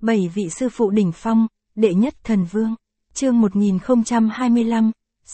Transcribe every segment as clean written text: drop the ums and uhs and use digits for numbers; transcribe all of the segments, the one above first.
7 vị sư phụ đỉnh phong, đệ nhất thần vương. Chương 1025,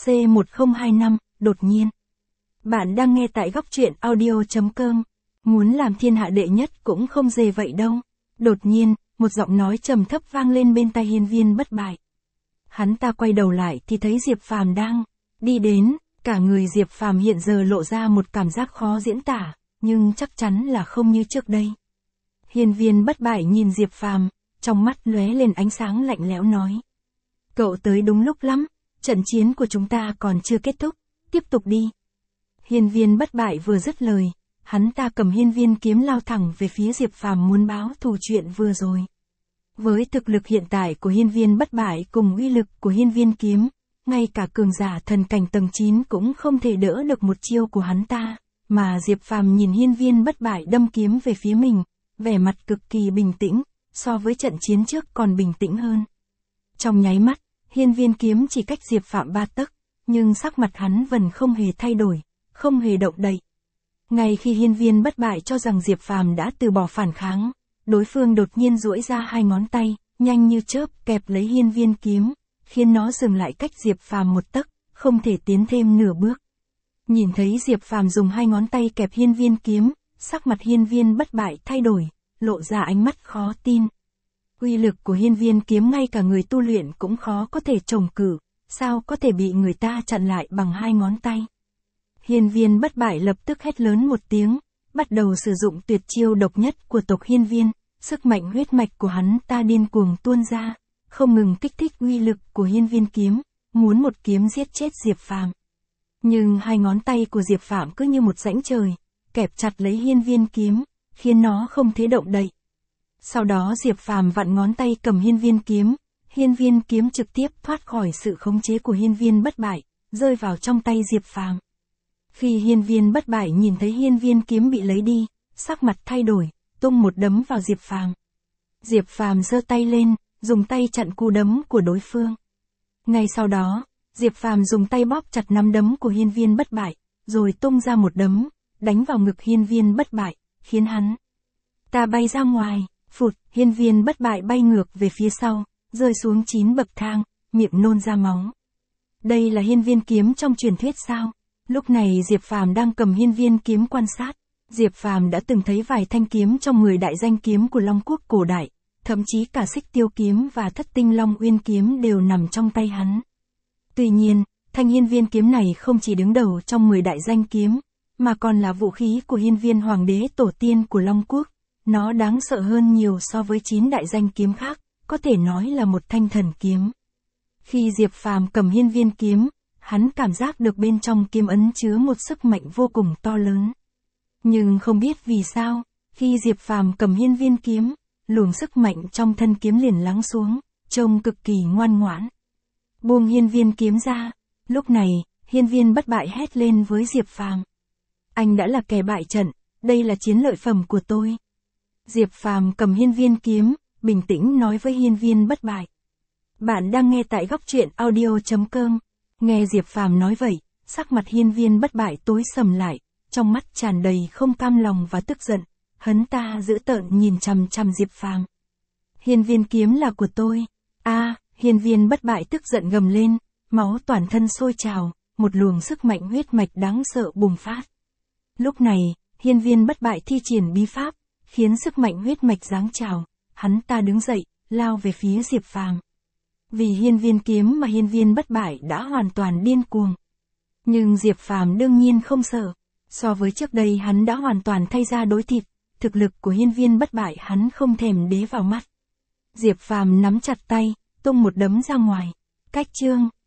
C1025, đột nhiên. Bạn đang nghe tại góc truyện audio.com. Muốn làm thiên hạ đệ nhất cũng không dễ vậy đâu. Đột nhiên, một giọng nói trầm thấp vang lên bên tai Hiên Viên Bất Bại. Hắn ta quay đầu lại thì thấy Diệp Phàm đang đi đến, cả người Diệp Phàm hiện giờ lộ ra một cảm giác khó diễn tả, nhưng chắc chắn là không như trước đây. Hiên Viên Bất Bại nhìn Diệp Phàm, trong mắt lóe lên ánh sáng lạnh lẽo nói: "Cậu tới đúng lúc lắm, trận chiến của chúng ta còn chưa kết thúc, tiếp tục đi." Hiên Viên Bất Bại vừa dứt lời, hắn ta cầm hiên viên kiếm lao thẳng về phía Diệp Phàm muốn báo thù chuyện vừa rồi. Với thực lực hiện tại của Hiên Viên Bất Bại cùng uy lực của hiên viên kiếm, ngay cả cường giả thần cảnh tầng 9 cũng không thể đỡ được một chiêu của hắn ta, mà Diệp Phàm nhìn Hiên Viên Bất Bại đâm kiếm về phía mình, vẻ mặt cực kỳ bình tĩnh, so với trận chiến trước còn bình tĩnh hơn. Trong nháy mắt, hiên viên kiếm chỉ cách Diệp Phàm 3 tấc, nhưng sắc mặt hắn vẫn không hề thay đổi, không hề động đậy. Ngay khi Hiên Viên Bất Bại cho rằng Diệp Phàm đã từ bỏ phản kháng, đối phương đột nhiên duỗi ra hai ngón tay, nhanh như chớp kẹp lấy hiên viên kiếm, khiến nó dừng lại cách Diệp Phàm 1 tấc, không thể tiến thêm nửa bước. Nhìn thấy Diệp Phàm dùng hai ngón tay kẹp hiên viên kiếm, sắc mặt Hiên Viên Bất Bại thay đổi, lộ ra ánh mắt khó tin. Uy lực của hiên viên kiếm ngay cả người tu luyện cũng khó có thể trồng cử, sao có thể bị người ta chặn lại bằng hai ngón tay. Hiên Viên Bất Bại lập tức hét lớn một tiếng, bắt đầu sử dụng tuyệt chiêu độc nhất của tộc Hiên Viên, sức mạnh huyết mạch của hắn ta điên cuồng tuôn ra, không ngừng kích thích uy lực của hiên viên kiếm, muốn một kiếm giết chết Diệp Phàm. Nhưng hai ngón tay của Diệp Phàm cứ như một rãnh trời, kẹp chặt lấy hiên viên kiếm, khiến nó không thể động đậy. Sau đó Diệp Phàm vặn ngón tay cầm hiên viên kiếm trực tiếp thoát khỏi sự khống chế của Hiên Viên Bất Bại, rơi vào trong tay Diệp Phàm. Khi Hiên Viên Bất Bại nhìn thấy hiên viên kiếm bị lấy đi, sắc mặt thay đổi, tung một đấm vào Diệp Phàm. Diệp Phàm giơ tay lên, dùng tay chặn cú đấm của đối phương. Ngay sau đó, Diệp Phàm dùng tay bóp chặt nắm đấm của Hiên Viên Bất Bại, rồi tung ra một đấm, đánh vào ngực Hiên Viên Bất Bại, khiến hắn ta bay ra ngoài. Phụt, Hiên Viên Bất Bại bay ngược về phía sau, rơi xuống 9 bậc thang, miệng nôn ra máu. Đây là hiên viên kiếm trong truyền thuyết sao? Lúc này Diệp Phàm đang cầm hiên viên kiếm quan sát. Diệp Phàm đã từng thấy vài thanh kiếm trong 10 đại danh kiếm của Long Quốc cổ đại, thậm chí cả Xích Tiêu kiếm và Thất Tinh Long Uyên kiếm đều nằm trong tay hắn. Tuy nhiên, thanh hiên viên kiếm này không chỉ đứng đầu trong 10 đại danh kiếm, mà còn là vũ khí của hiên viên hoàng đế tổ tiên của Long Quốc. Nó đáng sợ hơn nhiều so với 9 đại danh kiếm khác, có thể nói là một thanh thần kiếm. Khi Diệp Phàm cầm hiên viên kiếm, hắn cảm giác được bên trong kiếm ấn chứa một sức mạnh vô cùng to lớn. Nhưng không biết vì sao, khi Diệp Phàm cầm hiên viên kiếm, luồng sức mạnh trong thân kiếm liền lắng xuống, trông cực kỳ ngoan ngoãn. Buông hiên viên kiếm ra, lúc này, Hiên Viên Bất Bại hét lên với Diệp Phàm: "Anh đã là kẻ bại trận, đây là chiến lợi phẩm của tôi." Diệp Phàm cầm hiên viên kiếm, bình tĩnh nói với Hiên Viên Bất Bại. Bạn đang nghe tại góc truyện audio.com. Nghe Diệp Phàm nói vậy, sắc mặt Hiên Viên Bất Bại tối sầm lại, trong mắt tràn đầy không cam lòng và tức giận, hắn ta dữ tợn nhìn chằm chằm Diệp Phàm. "Hiên viên kiếm là của tôi." Hiên Viên Bất Bại tức giận gầm lên, máu toàn thân sôi trào, một luồng sức mạnh huyết mạch đáng sợ bùng phát. Lúc này, Hiên Viên Bất Bại thi triển bí pháp, khiến sức mạnh huyết mạch giáng trào, hắn ta đứng dậy, lao về phía Diệp Phàm. Vì hiên viên kiếm mà Hiên Viên Bất Bại đã hoàn toàn điên cuồng. Nhưng Diệp Phàm đương nhiên không sợ, so với trước đây hắn đã hoàn toàn thay ra đối thịt, thực lực của Hiên Viên Bất Bại hắn không thèm đế vào mắt. Diệp Phàm nắm chặt tay, tung một đấm ra ngoài. Cách chương